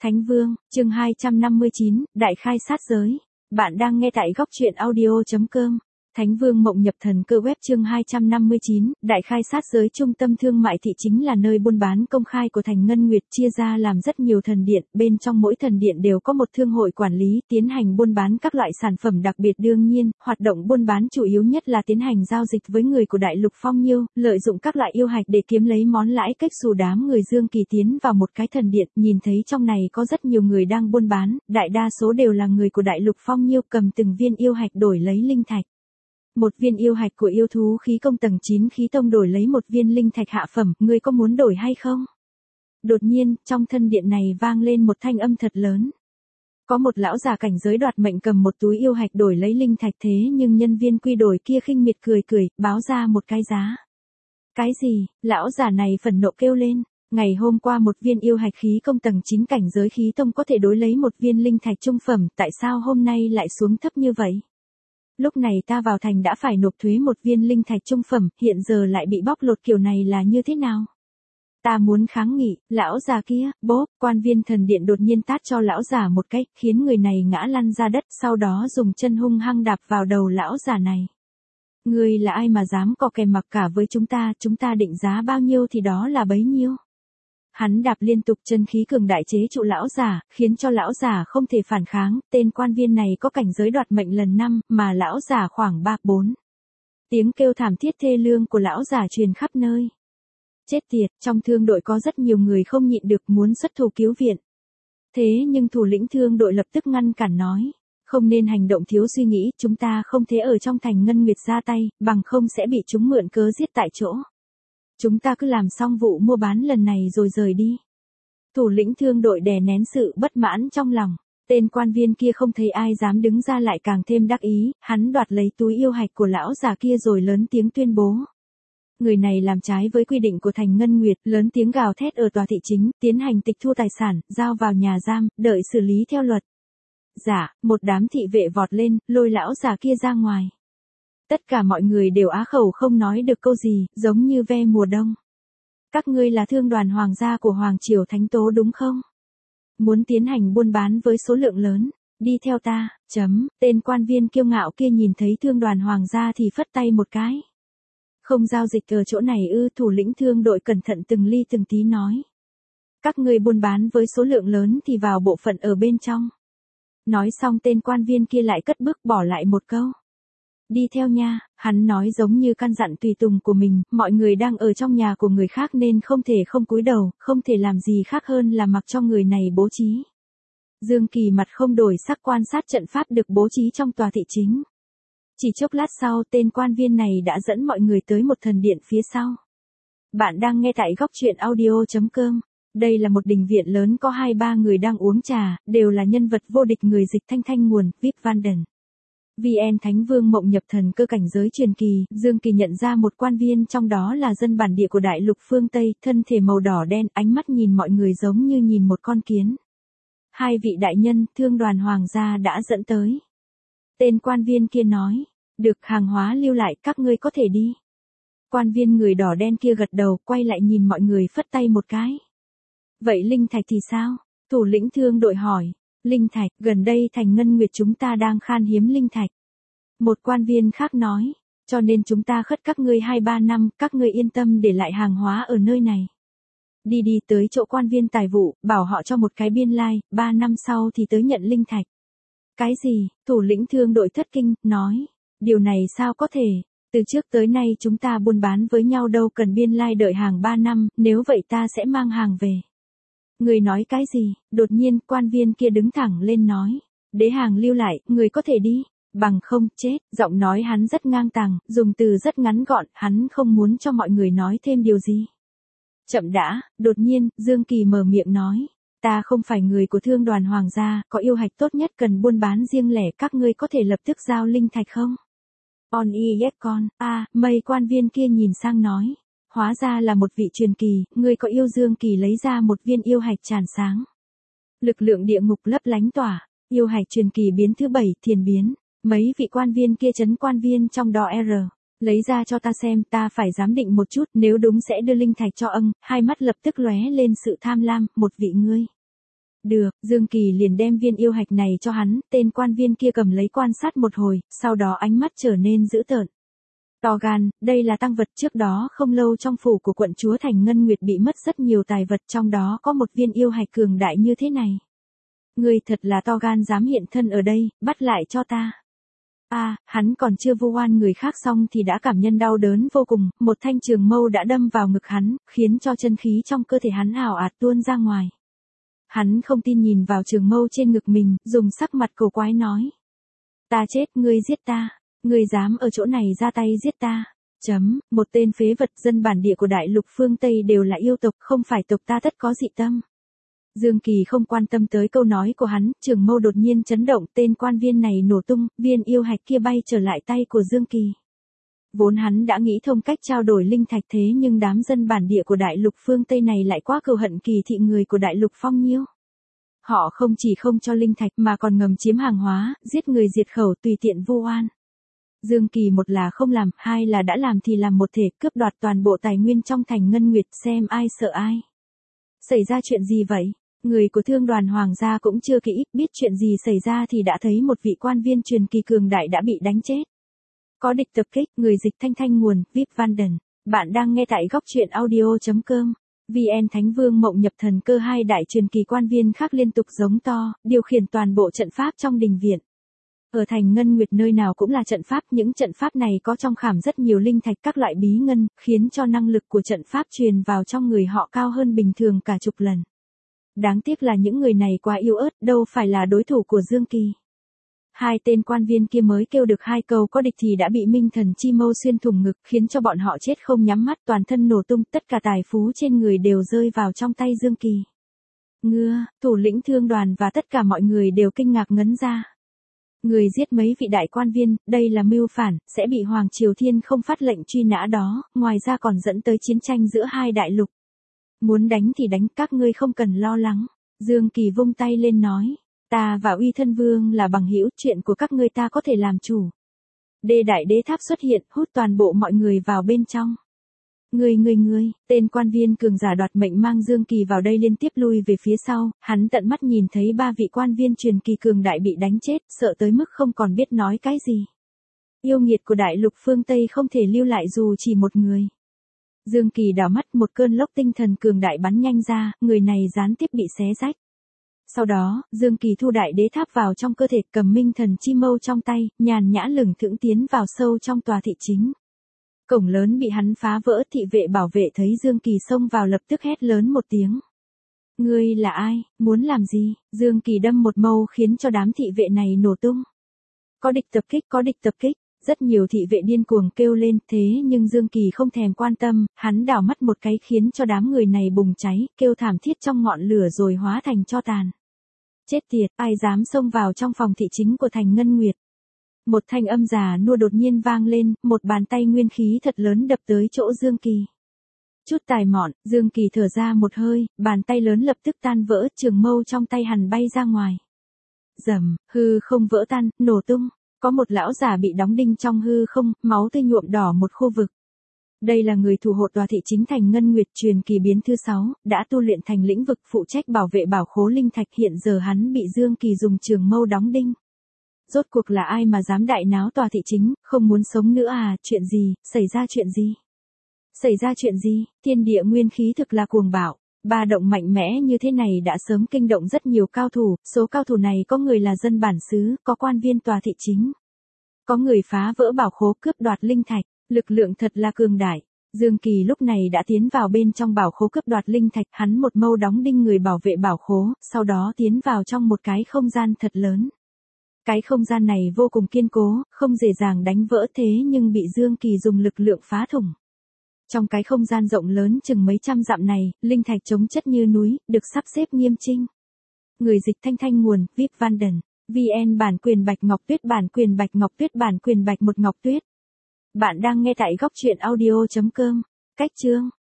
Thánh Vương, chương 259, Đại khai sát giới. Bạn đang nghe tại góc truyện audio.com. Thánh Vương mộng nhập thần cơ web chương 259, Đại khai sát giới. Trung tâm thương mại thị chính là nơi buôn bán công khai của thành Ngân Nguyệt, chia ra làm rất nhiều thần điện, bên trong mỗi thần điện đều có một thương hội quản lý, tiến hành buôn bán các loại sản phẩm đặc biệt. Đương nhiên, hoạt động buôn bán chủ yếu nhất là tiến hành giao dịch với người của Đại Lục Phong Nhiêu, lợi dụng các loại yêu hạch để kiếm lấy món lãi. Cách xù đám người Dương Kỳ tiến vào một cái thần điện, nhìn thấy trong này có rất nhiều người đang buôn bán, đại đa số đều là người của Đại Lục Phong Nhiêu, cầm từng viên yêu hạch đổi lấy linh thạch. Một viên yêu hạch của yêu thú khí công tầng 9 khí tông đổi lấy một viên linh thạch hạ phẩm, ngươi có muốn đổi hay không? Đột nhiên, trong thân điện này vang lên một thanh âm thật lớn. Có một lão già cảnh giới đoạt mệnh cầm một túi yêu hạch đổi lấy linh thạch, thế nhưng nhân viên quy đổi kia khinh miệt cười, báo ra một cái giá. Cái gì? Lão già này phẫn nộ kêu lên. Ngày hôm qua một viên yêu hạch khí công tầng 9 cảnh giới khí tông có thể đối lấy một viên linh thạch trung phẩm, tại sao hôm nay lại xuống thấp như vậy? Lúc này ta vào thành đã phải nộp thuế một viên linh thạch trung phẩm, hiện giờ lại bị bóc lột kiểu này là như thế nào? Ta muốn kháng nghị. Lão già kia, bốp, quan viên thần điện đột nhiên tát cho lão già một cái, khiến người này ngã lăn ra đất, sau đó dùng chân hung hăng đạp vào đầu lão già này. Ngươi là ai mà dám cò kè mặc cả với chúng ta định giá bao nhiêu thì đó là bấy nhiêu. Hắn đạp liên tục, chân khí cường đại chế trụ lão già, khiến cho lão già không thể phản kháng. Tên quan viên này có cảnh giới đoạt mệnh lần 5, mà lão già khoảng 3-4. Tiếng kêu thảm thiết thê lương của lão già truyền khắp nơi. Chết tiệt, trong thương đội có rất nhiều người không nhịn được muốn xuất thủ cứu viện. Thế nhưng thủ lĩnh thương đội lập tức ngăn cản nói, không nên hành động thiếu suy nghĩ, chúng ta không thể ở trong thành Ngân Nguyệt ra tay, bằng không sẽ bị chúng mượn cớ giết tại chỗ. Chúng ta cứ làm xong vụ mua bán lần này rồi rời đi. Thủ lĩnh thương đội đè nén sự bất mãn trong lòng. Tên quan viên kia không thấy ai dám đứng ra lại càng thêm đắc ý, hắn đoạt lấy túi yêu hạch của lão già kia rồi lớn tiếng tuyên bố. Người này làm trái với quy định của thành Ngân Nguyệt, lớn tiếng gào thét ở tòa thị chính, tiến hành tịch thu tài sản, giao vào nhà giam, đợi xử lý theo luật. Dạ, một đám thị vệ vọt lên, lôi lão già kia ra ngoài. Tất cả mọi người đều á khẩu không nói được câu gì, giống như ve mùa đông. Các ngươi là thương đoàn hoàng gia của Hoàng Triều Thánh Tố đúng không? Muốn tiến hành buôn bán với số lượng lớn, đi theo ta, Tên quan viên kiêu ngạo kia nhìn thấy thương đoàn hoàng gia thì phất tay một cái. Không giao dịch ở chỗ này ư? Thủ lĩnh thương đội cẩn thận từng ly từng tí nói. Các ngươi buôn bán với số lượng lớn thì vào bộ phận ở bên trong. Nói xong tên quan viên kia lại cất bước bỏ lại một câu. Đi theo nha, hắn nói giống như căn dặn tùy tùng của mình, mọi người đang ở trong nhà của người khác nên không thể không cúi đầu, không thể làm gì khác hơn là mặc cho người này bố trí. Dương Kỳ mặt không đổi sắc quan sát trận pháp được bố trí trong tòa thị chính. Chỉ chốc lát sau tên quan viên này đã dẫn mọi người tới một thần điện phía sau. Bạn đang nghe tại góc truyện audio.com. Đây là một đình viện lớn có 2-3 người đang uống trà, đều là nhân vật vô địch người dịch thanh nguồn, VIP Vanden. VN Thánh Vương mộng nhập thần cơ cảnh giới truyền kỳ, Dương Kỳ nhận ra một quan viên trong đó là dân bản địa của Đại Lục phương Tây, thân thể màu đỏ đen, ánh mắt nhìn mọi người giống như nhìn một con kiến. Hai vị đại nhân, thương đoàn hoàng gia đã dẫn tới. Tên quan viên kia nói, được, hàng hóa lưu lại, các ngươi có thể đi. Quan viên người đỏ đen kia gật đầu, quay lại nhìn mọi người phất tay một cái. Vậy linh thạch thì sao? Thủ lĩnh thương đội hỏi. Linh thạch, gần đây thành Ngân Nguyệt chúng ta đang khan hiếm linh thạch. Một quan viên khác nói, cho nên chúng ta khất các ngươi 2-3 năm, các ngươi yên tâm để lại hàng hóa ở nơi này. Đi tới chỗ quan viên tài vụ, bảo họ cho một cái biên lai, 3 năm sau thì tới nhận linh thạch. Cái gì? Thủ lĩnh thương đội thất kinh, nói, điều này sao có thể, từ trước tới nay chúng ta buôn bán với nhau đâu cần biên lai đợi hàng 3 năm, nếu vậy ta sẽ mang hàng về. Người nói cái gì? Đột nhiên, quan viên kia đứng thẳng lên nói. Đế hàng lưu lại, người có thể đi. Bằng không, chết. Giọng nói hắn rất ngang tàng, dùng từ rất ngắn gọn, hắn không muốn cho mọi người nói thêm điều gì. Chậm đã, đột nhiên, Dương Kỳ mở miệng nói. Ta không phải người của thương đoàn hoàng gia, có yêu hạch tốt nhất cần buôn bán riêng lẻ, các ngươi có thể lập tức giao linh thạch không? On yes con, mây quan viên kia nhìn sang nói. Hóa ra là một vị truyền kỳ, ngươi có yêu? Dương Kỳ lấy ra một viên yêu hạch tràn sáng. Lực lượng địa ngục lấp lánh tỏa, yêu hạch truyền kỳ biến thứ 7, thiền biến. Mấy vị quan viên kia trấn quan viên trong đó lấy ra cho ta xem, ta phải giám định một chút, nếu đúng sẽ đưa linh thạch cho hai mắt lập tức lóe lên sự tham lam, một vị ngươi. Được, Dương Kỳ liền đem viên yêu hạch này cho hắn, tên quan viên kia cầm lấy quan sát một hồi, sau đó ánh mắt trở nên dữ tợn. To gan, đây là tang vật trước đó không lâu trong phủ của quận chúa Thành Ngân Nguyệt bị mất rất nhiều tài vật, trong đó có một viên yêu hạch cường đại như thế này. Ngươi thật là to gan dám hiện thân ở đây, bắt lại cho ta. Hắn còn chưa vu oan người khác xong thì đã cảm nhận đau đớn vô cùng, một thanh trường mâu đã đâm vào ngực hắn, khiến cho chân khí trong cơ thể hắn ào ạt tuôn ra ngoài. Hắn không tin nhìn vào trường mâu trên ngực mình, dùng sắc mặt cổ quái nói. Ta chết, ngươi giết ta. Ngươi dám ở chỗ này ra tay giết ta. Một tên phế vật, dân bản địa của đại lục phương Tây đều là yêu tộc, không phải tộc ta tất có dị tâm. Dương Kỳ không quan tâm tới câu nói của hắn, trường mâu đột nhiên chấn động, tên quan viên này nổ tung, viên yêu hạch kia bay trở lại tay của Dương Kỳ. Vốn hắn đã nghĩ thông cách trao đổi linh thạch, thế nhưng đám dân bản địa của đại lục phương Tây này lại quá cừu hận kỳ thị người của đại lục Phong Nhiêu. Họ không chỉ không cho linh thạch mà còn ngầm chiếm hàng hóa, giết người diệt khẩu tùy tiện vu oan. Dương Kỳ một là không làm, hai là đã làm thì làm một thể, cướp đoạt toàn bộ tài nguyên trong Thành Ngân Nguyệt, xem ai sợ ai. Xảy ra chuyện gì vậy? Người của thương đoàn hoàng gia cũng chưa kỹ, biết chuyện gì xảy ra thì đã thấy một vị quan viên truyền kỳ cường đại đã bị đánh chết. Có địch tập kích, người dịch thanh nguồn, VIP Vanden. Bạn đang nghe tại góc truyện audio.com. VN Thánh Vương Mộng Nhập Thần Cơ, hai đại truyền kỳ quan viên khác liên tục giống to, điều khiển toàn bộ trận pháp trong đình viện. Ở Thành Ngân Nguyệt nơi nào cũng là trận pháp, những trận pháp này có trong khảm rất nhiều linh thạch các loại bí ngân, khiến cho năng lực của trận pháp truyền vào trong người họ cao hơn bình thường cả chục lần. Đáng tiếc là những người này quá yếu ớt, đâu phải là đối thủ của Dương Kỳ. Hai tên quan viên kia mới kêu được hai câu có địch thì đã bị Minh Thần Chi Mâu xuyên thủng ngực, khiến cho bọn họ chết không nhắm mắt, toàn thân nổ tung, tất cả tài phú trên người đều rơi vào trong tay Dương Kỳ. Ngưa, thủ lĩnh thương đoàn và tất cả mọi người đều kinh ngạc ngấn ra. Người giết mấy vị đại quan viên, đây là mưu phản, sẽ bị Hoàng Triều Thiên không phát lệnh truy nã đó, ngoài ra còn dẫn tới chiến tranh giữa hai đại lục. Muốn đánh thì đánh, các ngươi không cần lo lắng. Dương Kỳ vung tay lên nói. Ta và Uy Thân Vương là bằng hữu, chuyện của các ngươi ta có thể làm chủ. Đê đại đế tháp xuất hiện, hút toàn bộ mọi người vào bên trong. Ngươi, tên quan viên cường giả đoạt mệnh mang Dương Kỳ vào đây liên tiếp lui về phía sau, hắn tận mắt nhìn thấy ba vị quan viên truyền kỳ cường đại bị đánh chết, sợ tới mức không còn biết nói cái gì. Yêu nghiệt của đại lục phương Tây không thể lưu lại dù chỉ một người. Dương Kỳ đảo mắt, một cơn lốc tinh thần cường đại bắn nhanh ra, người này gián tiếp bị xé rách. Sau đó, Dương Kỳ thu đại đế tháp vào trong cơ thể, cầm Minh Thần Chi Mâu trong tay, nhàn nhã lửng thững tiến vào sâu trong tòa thị chính. Cổng lớn bị hắn phá vỡ, thị vệ bảo vệ thấy Dương Kỳ xông vào lập tức hét lớn một tiếng. Ngươi là ai, muốn làm gì? Dương Kỳ đâm một mâu khiến cho đám thị vệ này nổ tung. Có địch tập kích. Rất nhiều thị vệ điên cuồng kêu lên, thế nhưng Dương Kỳ không thèm quan tâm, hắn đảo mắt một cái khiến cho đám người này bùng cháy, kêu thảm thiết trong ngọn lửa rồi hóa thành tro tàn. Chết tiệt, ai dám xông vào trong phòng thị chính của Thành Ngân Nguyệt. Một thanh âm già nua đột nhiên vang lên, một bàn tay nguyên khí thật lớn đập tới chỗ Dương Kỳ. Chút tài mọn, Dương Kỳ thở ra một hơi, bàn tay lớn lập tức tan vỡ, trường mâu trong tay hắn bay ra ngoài. Rầm, hư không vỡ tan, nổ tung. Có một lão giả bị đóng đinh trong hư không, máu tươi nhuộm đỏ một khu vực. Đây là người thủ hộ tòa thị chính Thành Ngân Nguyệt truyền kỳ biến thứ 6, đã tu luyện thành lĩnh vực phụ trách bảo vệ bảo khố linh thạch, hiện giờ hắn bị Dương Kỳ dùng trường mâu đóng đinh. Rốt cuộc là ai mà dám đại náo tòa thị chính, không muốn sống nữa à, chuyện gì, xảy ra chuyện gì, thiên địa nguyên khí thực là cuồng bạo. Ba động mạnh mẽ như thế này đã sớm kinh động rất nhiều cao thủ, số cao thủ này có người là dân bản xứ, có quan viên tòa thị chính. Có người phá vỡ bảo khố cướp đoạt linh thạch, lực lượng thật là cường đại. Dương Kỳ lúc này đã tiến vào bên trong bảo khố cướp đoạt linh thạch, hắn một mâu đóng đinh người bảo vệ bảo khố, sau đó tiến vào trong một cái không gian thật lớn. Cái không gian này vô cùng kiên cố, không dễ dàng đánh vỡ, thế nhưng bị Dương Kỳ dùng lực lượng phá thủng. Trong cái không gian rộng lớn chừng mấy trăm dặm này, linh thạch chồng chất như núi, được sắp xếp nghiêm chỉnh. Người dịch thanh nguồn, VIP Vanden. VN bản quyền Bạch Ngọc Tuyết, bản quyền Bạch Ngọc Tuyết, bản quyền Bạch một Ngọc Tuyết. Bạn đang nghe tại góc truyện audio.com. Cách chương